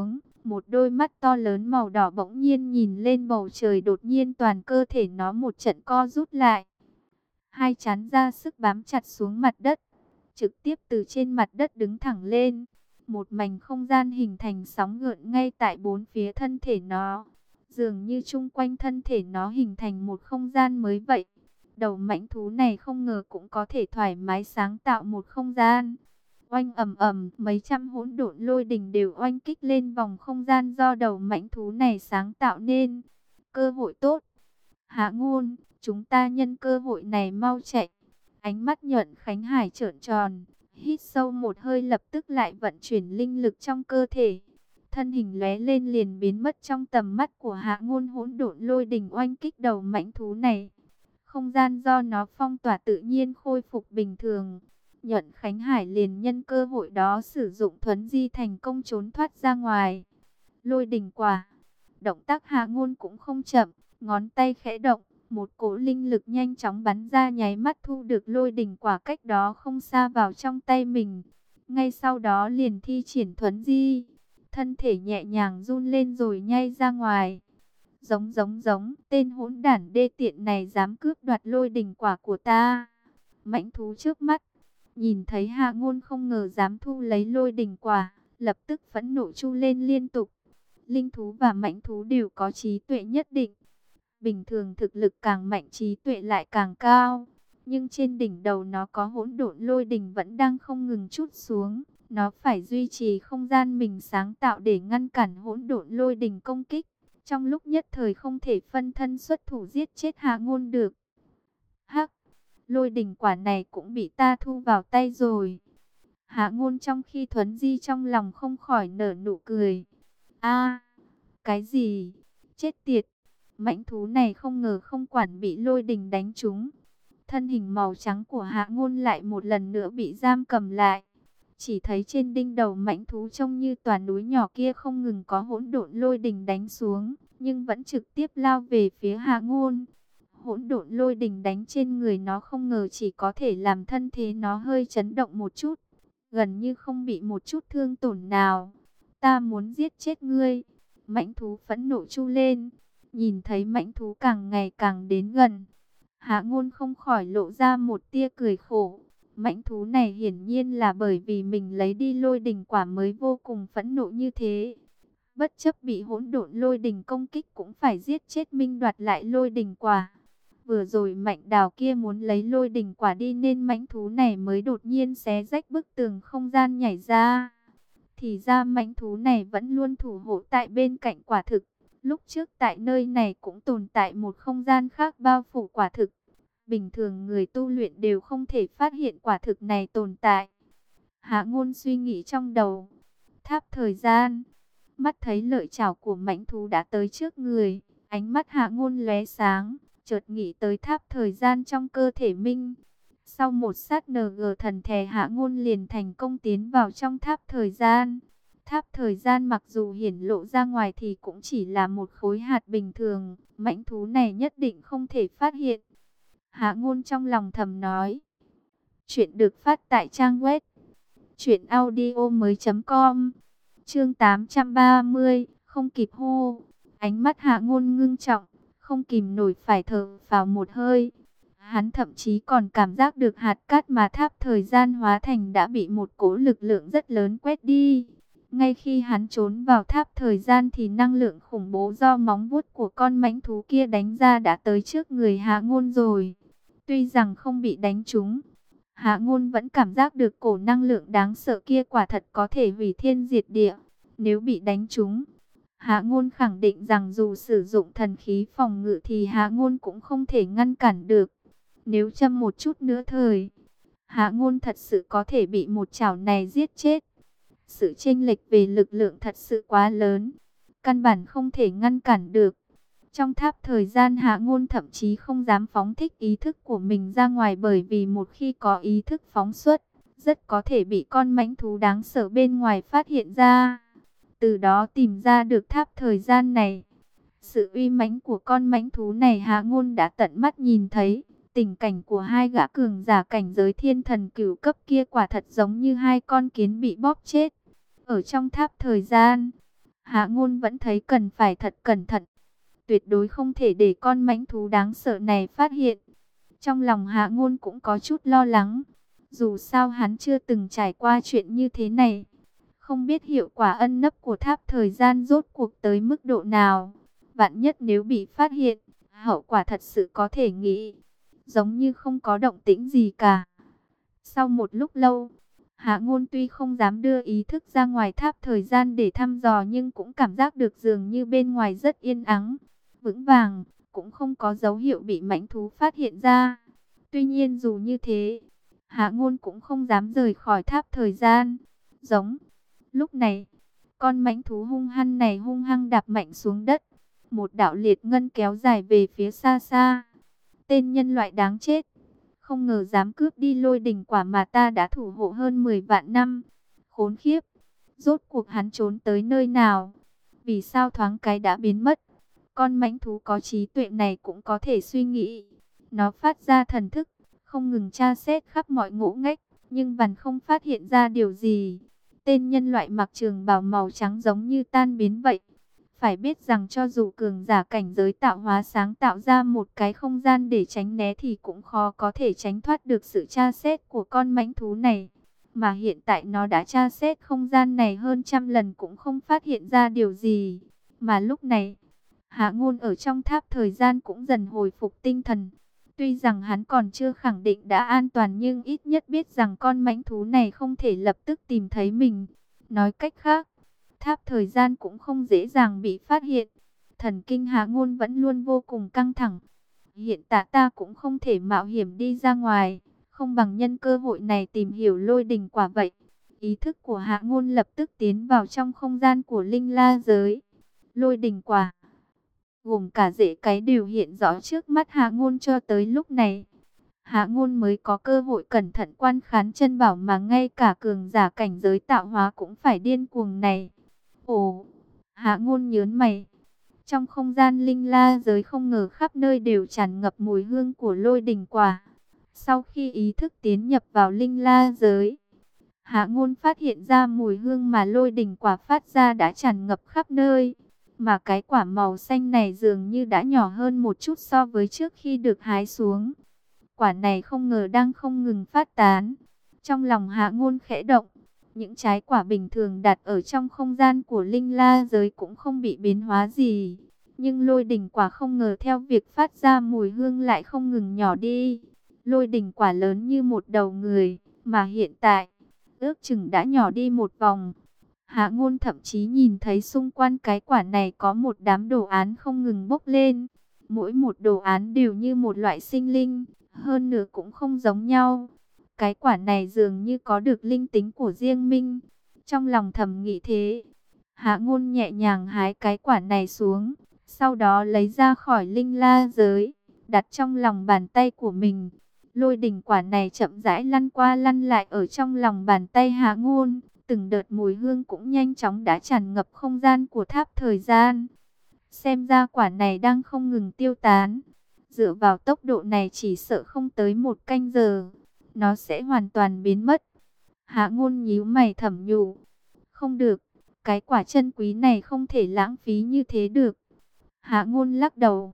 Một đôi mắt to lớn màu đỏ bỗng nhiên nhìn lên bầu trời, đột nhiên toàn cơ thể nó một trận co rút lại. Hai trán ra sức bám chặt xuống mặt đất, trực tiếp từ trên mặt đất đứng thẳng lên. Một mảnh không gian hình thành sóng gợn ngay tại bốn phía thân thể nó. Dường như chung quanh thân thể nó hình thành một không gian mới vậy. Đầu mãnh thú này không ngờ cũng có thể thoải mái sáng tạo một không gian. Oanh ầm ầm, mấy trăm hỗn độn lôi đình đều oanh kích lên vòng không gian do đầu mãnh thú này sáng tạo nên. Cơ hội tốt. Hạ Ngôn, chúng ta nhân cơ hội này mau chạy. Ánh mắt Nhuận Khánh Hải trợn tròn, hít sâu một hơi, lập tức lại vận chuyển linh lực trong cơ thể. Thân hình lóe lên liền biến mất trong tầm mắt của Hạ Ngôn. Hỗn độn lôi đình oanh kích đầu mãnh thú này. Không gian do nó phong tỏa tự nhiên khôi phục bình thường. Nhuận Khánh Hải liền nhân cơ hội đó sử dụng thuấn di thành công trốn thoát ra ngoài. Lôi đình quả. Động tác Hạ Ngôn cũng không chậm, ngón tay khẽ động, một cỗ linh lực nhanh chóng bắn ra, nháy mắt thu được lôi đình quả cách đó không xa vào trong tay mình. Ngay sau đó liền thi triển thuấn di, thân thể nhẹ nhàng run lên rồi nhảy ra ngoài. Giống, tên hỗn đản đê tiện này dám cướp đoạt lôi đình quả của ta. Mãnh thú trước mắt, nhìn thấy Hạ Ngôn không ngờ dám thu lấy lôi đình quả, lập tức phẫn nộ chu lên liên tục. Linh thú và mãnh thú đều có trí tuệ nhất định. Bình thường thực lực càng mạnh trí tuệ lại càng cao. Nhưng trên đỉnh đầu nó có hỗn độn lôi đình vẫn đang không ngừng trút xuống. Nó phải duy trì không gian mình sáng tạo để ngăn cản hỗn độn lôi đình công kích. Trong lúc nhất thời không thể phân thân xuất thủ giết chết Hạ Ngôn được. Hắc, lôi đình quả này cũng bị ta thu vào tay rồi. Hạ Ngôn trong khi thuấn di trong lòng không khỏi nở nụ cười. A, cái gì? Chết tiệt! Mãnh thú này không ngờ không quản bị lôi đình đánh trúng. Thân hình màu trắng của Hạ Ngôn lại một lần nữa bị giam cầm lại. Chỉ thấy trên đỉnh đầu mãnh thú trông như tòa núi nhỏ kia không ngừng có hỗn độn lôi đình đánh xuống, nhưng vẫn trực tiếp lao về phía Hạ Ngôn. Hỗn độn lôi đình đánh trên người nó không ngờ chỉ có thể làm thân thể nó hơi chấn động một chút, gần như không bị một chút thương tổn nào. Ta muốn giết chết ngươi! Mãnh thú phẫn nộ chu lên. Nhìn thấy mãnh thú càng ngày càng đến gần, Hạ Ngôn không khỏi lộ ra một tia cười khổ. Mãnh thú này hiển nhiên là bởi vì mình lấy đi lôi đình quả mới vô cùng phẫn nộ như thế. Bất chấp bị hỗn độn lôi đình công kích cũng phải giết chết Minh đoạt lại lôi đình quả. Vừa rồi Mạnh Đào kia muốn lấy lôi đình quả đi nên mãnh thú này mới đột nhiên xé rách bức tường không gian nhảy ra. Thì ra mãnh thú này vẫn luôn thủ hộ tại bên cạnh quả thực. Lúc trước tại nơi này cũng tồn tại một không gian khác bao phủ quả thực. Bình thường người tu luyện đều không thể phát hiện quả thực này tồn tại. Hạ Ngôn suy nghĩ trong đầu. Tháp thời gian. Mắt thấy lợi chảo của mãnh thú đã tới trước người. Ánh mắt Hạ Ngôn lóe sáng. Chợt nghĩ tới tháp thời gian trong cơ thể Minh. Sau một sát NG thần thề, Hạ Ngôn liền thành công tiến vào trong tháp thời gian. Tháp thời gian mặc dù hiển lộ ra ngoài thì cũng chỉ là một khối hạt bình thường. Mãnh thú này nhất định không thể phát hiện. Hạ Ngôn trong lòng thầm nói. Chuyện được phát tại trang web truyệnaudiomoi.com. Chương 830, không kịp hô. Ánh mắt Hạ Ngôn ngưng trọng, không kìm nổi phải thở phào một hơi. Hắn thậm chí còn cảm giác được hạt cát mà tháp thời gian hóa thành đã bị một cỗ lực lượng rất lớn quét đi. Ngay khi hắn trốn vào tháp thời gian thì năng lượng khủng bố do móng vuốt của con mãnh thú kia đánh ra đã tới trước người Hạ Ngôn rồi. Tuy rằng không bị đánh trúng, Hạ Ngôn vẫn cảm giác được cổ năng lượng đáng sợ kia quả thật có thể hủy thiên diệt địa. Nếu bị đánh trúng, Hạ Ngôn khẳng định rằng dù sử dụng thần khí phòng ngự thì Hạ Ngôn cũng không thể ngăn cản được. Nếu chậm một chút nữa thời, Hạ Ngôn thật sự có thể bị một chảo này giết chết. Sự chênh lệch về lực lượng thật sự quá lớn, căn bản không thể ngăn cản được. Trong tháp thời gian Hạ Ngôn thậm chí không dám phóng thích ý thức của mình ra ngoài, bởi vì một khi có ý thức phóng xuất, rất có thể bị con mãnh thú đáng sợ bên ngoài phát hiện ra. Từ đó tìm ra được tháp thời gian này. Sự uy mãnh của con mãnh thú này Hạ Ngôn đã tận mắt nhìn thấy. Tình cảnh của hai gã cường giả cảnh giới thiên thần cửu cấp kia quả thật giống như hai con kiến bị bóp chết. Ở trong tháp thời gian, Hạ Ngôn vẫn thấy cần phải thật cẩn thận, tuyệt đối không thể để con mãnh thú đáng sợ này phát hiện. Trong lòng Hạ Ngôn cũng có chút lo lắng, dù sao hắn chưa từng trải qua chuyện như thế này, không biết hiệu quả ẩn nấp của tháp thời gian rốt cuộc tới mức độ nào. Vạn nhất nếu bị phát hiện, hậu quả thật sự có thể nghĩ. Giống như không có động tĩnh gì cả. Sau một lúc lâu, Hạ Ngôn tuy không dám đưa ý thức ra ngoài tháp thời gian để thăm dò, nhưng cũng cảm giác được dường như bên ngoài rất yên ắng, vững vàng, cũng không có dấu hiệu bị mãnh thú phát hiện ra. Tuy nhiên dù như thế, Hạ Ngôn cũng không dám rời khỏi tháp thời gian. Giống. Lúc này, con mãnh thú hung hăng này hung hăng đạp mạnh xuống đất. Một đạo liệt ngân kéo dài về phía xa xa. Tên nhân loại đáng chết. Không ngờ dám cướp đi lôi đỉnh quả mà ta đã thủ hộ hơn 10 vạn năm. Khốn khiếp. Rốt cuộc hắn trốn tới nơi nào? Vì sao thoáng cái đã biến mất? Con mãnh thú có trí tuệ này cũng có thể suy nghĩ. Nó phát ra thần thức, không ngừng tra xét khắp mọi ngõ ngách, nhưng vẫn không phát hiện ra điều gì. Tên nhân loại mặc trường bào màu trắng giống như tan biến vậy. Phải biết rằng cho dù cường giả cảnh giới tạo hóa sáng tạo ra một cái không gian để tránh né thì cũng khó có thể tránh thoát được sự tra xét của con mãnh thú này. Mà hiện tại nó đã tra xét không gian này hơn 100 lần cũng không phát hiện ra điều gì. Mà lúc này, Hạ Ngôn ở trong tháp thời gian cũng dần hồi phục tinh thần. Tuy rằng hắn còn chưa khẳng định đã an toàn, nhưng ít nhất biết rằng con mãnh thú này không thể lập tức tìm thấy mình. Nói cách khác, tháp thời gian cũng không dễ dàng bị phát hiện. Thần kinh Hạ Ngôn vẫn luôn vô cùng căng thẳng. Hiện tại ta cũng không thể mạo hiểm đi ra ngoài, không bằng nhân cơ hội này tìm hiểu lôi đình quả vậy. Ý thức của Hạ Ngôn lập tức tiến vào trong không gian của linh la giới. Lôi đình quả gồm cả rễ cái đều hiện rõ trước mắt Hạ Ngôn cho tới lúc này. Hạ Ngôn mới có cơ hội cẩn thận quan khán chân bảo mà ngay cả cường giả cảnh giới tạo hóa cũng phải điên cuồng này. Ồ, Hạ Ngôn nhớn mày. Trong không gian linh la giới không ngờ khắp nơi đều tràn ngập mùi hương của lôi đình quả. Sau khi ý thức tiến nhập vào linh la giới, Hạ Ngôn phát hiện ra mùi hương mà lôi đình quả phát ra đã tràn ngập khắp nơi. Mà cái quả màu xanh này dường như đã nhỏ hơn một chút so với trước khi được hái xuống. Quả này không ngờ đang không ngừng phát tán. Trong lòng Hạ Ngôn khẽ động. Những trái quả bình thường đặt ở trong không gian của linh la giới cũng không bị biến hóa gì. Nhưng lôi đỉnh quả không ngờ theo việc phát ra mùi hương lại không ngừng nhỏ đi. Lôi đỉnh quả lớn như một đầu người, mà hiện tại, ước chừng đã nhỏ đi một vòng. Hạ Ngôn thậm chí nhìn thấy xung quanh cái quả này có một đám đồ án không ngừng bốc lên. Mỗi một đồ án đều như một loại sinh linh, hơn nữa cũng không giống nhau. Cái quả này dường như có được linh tính của riêng mình. Trong lòng thầm nghĩ thế, Hạ Ngôn nhẹ nhàng hái cái quả này xuống, sau đó lấy ra khỏi linh la giới, đặt trong lòng bàn tay của mình. Lôi đỉnh quả này chậm rãi lăn qua lăn lại ở trong lòng bàn tay Hạ Ngôn. Từng đợt mùi hương cũng nhanh chóng đã tràn ngập không gian của tháp thời gian. Xem ra quả này đang không ngừng tiêu tán. Dựa vào tốc độ này chỉ sợ không tới 1 canh giờ, nó sẽ hoàn toàn biến mất. Hạ Ngôn nhíu mày thầm nhủ. Không được, cái quả chân quý này không thể lãng phí như thế được. Hạ Ngôn lắc đầu,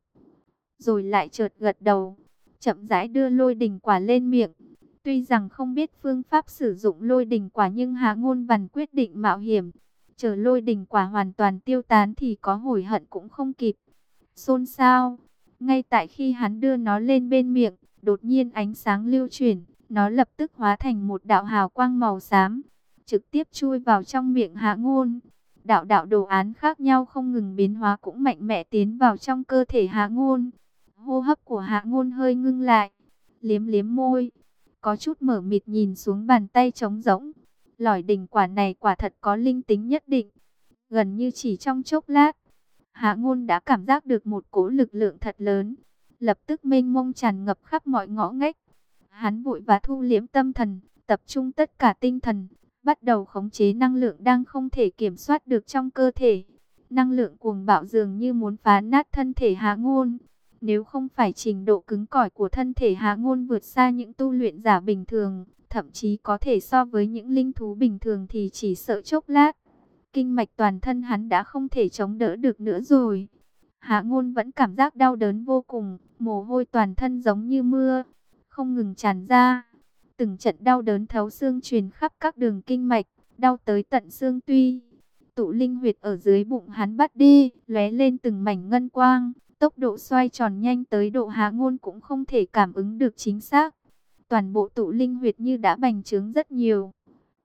rồi lại chợt gật đầu, chậm rãi đưa lôi đỉnh quả lên miệng. Tuy rằng không biết phương pháp sử dụng lôi đỉnh quả, nhưng Hạ Ngôn vẫn quyết định mạo hiểm. Chờ lôi đỉnh quả hoàn toàn tiêu tán thì có hối hận cũng không kịp. Xôn xao, ngay tại khi hắn đưa nó lên bên miệng, đột nhiên ánh sáng lưu chuyển, nó lập tức hóa thành một đạo hào quang màu xám, trực tiếp chui vào trong miệng Hạ Ngôn. Đạo đạo đồ án khác nhau không ngừng biến hóa cũng mạnh mẽ tiến vào trong cơ thể Hạ Ngôn. Hô hấp của Hạ Ngôn hơi ngưng lại, liếm liếm môi, có chút mờ mịt nhìn xuống bàn tay trống rỗng. Lỏi đỉnh quả này quả thật có linh tính nhất định. Gần như chỉ trong chốc lát, Hạ Ngôn đã cảm giác được một cỗ lực lượng thật lớn, lập tức mênh mông tràn ngập khắp mọi ngõ ngách. Hắn vội và thu liễm tâm thần, tập trung tất cả tinh thần, bắt đầu khống chế năng lượng đang không thể kiểm soát được trong cơ thể. Năng lượng cuồng bạo dường như muốn phá nát thân thể Hạ Ngôn. Nếu không phải trình độ cứng cỏi của thân thể Hạ Ngôn vượt xa những tu luyện giả bình thường, thậm chí có thể so với những linh thú bình thường, thì chỉ sợ chốc lát Kinh mạch toàn thân hắn đã không thể chống đỡ được nữa rồi. Hạ Ngôn vẫn cảm giác đau đớn vô cùng, mồ hôi toàn thân giống như mưa, không ngừng tràn ra. Từng trận đau đớn thấu xương truyền khắp các đường kinh mạch, đau tới tận xương tủy. Tụ linh huyệt ở dưới bụng hắn bắt đi, lóe lên từng mảnh ngân quang, tốc độ xoay tròn nhanh tới độ Hạ Ngôn cũng không thể cảm ứng được chính xác. Toàn bộ tụ linh huyệt như đã bành trướng rất nhiều.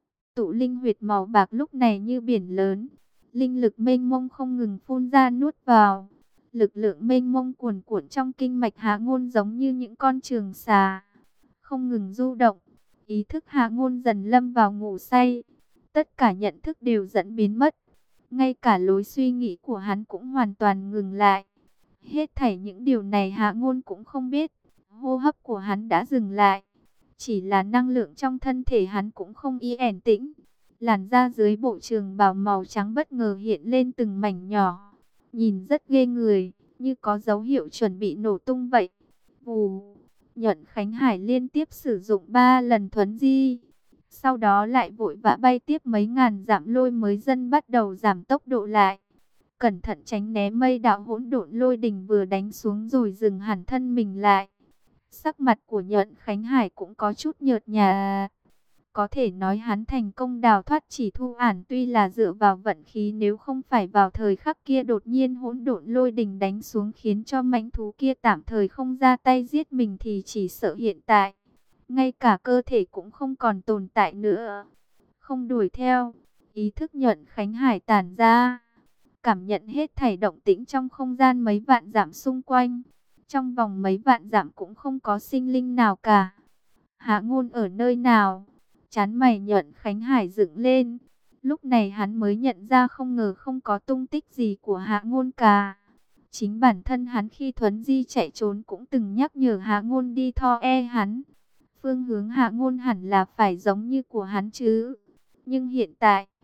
Tụ linh huyệt màu bạc lúc này như biển lớn, linh lực mênh mông không ngừng phun ra nuốt vào. Lực lượng mênh mông cuồn cuộn trong kinh mạch Hạ Ngôn giống như những con trường xà, không ngừng du động. Ý thức Hạ Ngôn dần lâm vào ngủ say, tất cả nhận thức đều dẫn biến mất. Ngay cả lối suy nghĩ của hắn cũng hoàn toàn ngừng lại. Hết thảy những điều này Hạ Ngôn cũng không biết. Hô hấp của hắn đã dừng lại. Chỉ là năng lượng trong thân thể hắn cũng không yên tĩnh. Làn da dưới bộ trường bào màu trắng bất ngờ hiện lên từng mảnh nhỏ. Nhìn rất ghê người, như có dấu hiệu chuẩn bị nổ tung vậy. Vù, Nhuận Khánh Hải liên tiếp sử dụng 3 lần thuấn di. Sau đó lại vội vã bay tiếp mấy ngàn dặm lôi mới dân bắt đầu giảm tốc độ lại. Cẩn thận tránh né mây đạo hỗn độn lôi đình vừa đánh xuống rồi dừng hẳn thân mình lại. Sắc mặt của Nhuận Khánh Hải cũng có chút nhợt nhạt. Có thể nói hắn thành công đào thoát chỉ thu ản tuy là dựa vào vận khí, nếu không phải vào thời khắc kia đột nhiên hỗn độn lôi đình đánh xuống khiến cho mãnh thú kia tạm thời không ra tay giết mình thì chỉ sợ hiện tại ngay cả cơ thể cũng không còn tồn tại nữa. Không đuổi theo, ý thức Nhuận Khánh Hải tản ra, cảm nhận hết thảy động tĩnh trong không gian mấy vạn dặm xung quanh. Trong vòng mấy vạn dặm cũng không có sinh linh nào cả. Hạ Ngôn ở nơi nào? Trán mày Nhuận Khánh Hải dựng lên. Lúc này hắn mới nhận ra không ngờ không có tung tích gì của Hạ Ngôn cả. Chính bản thân hắn khi thuấn di chạy trốn cũng từng nhắc nhở Hạ Ngôn đi theo hắn. Phương hướng Hạ Ngôn hẳn là phải giống như của hắn chứ. Nhưng hiện tại,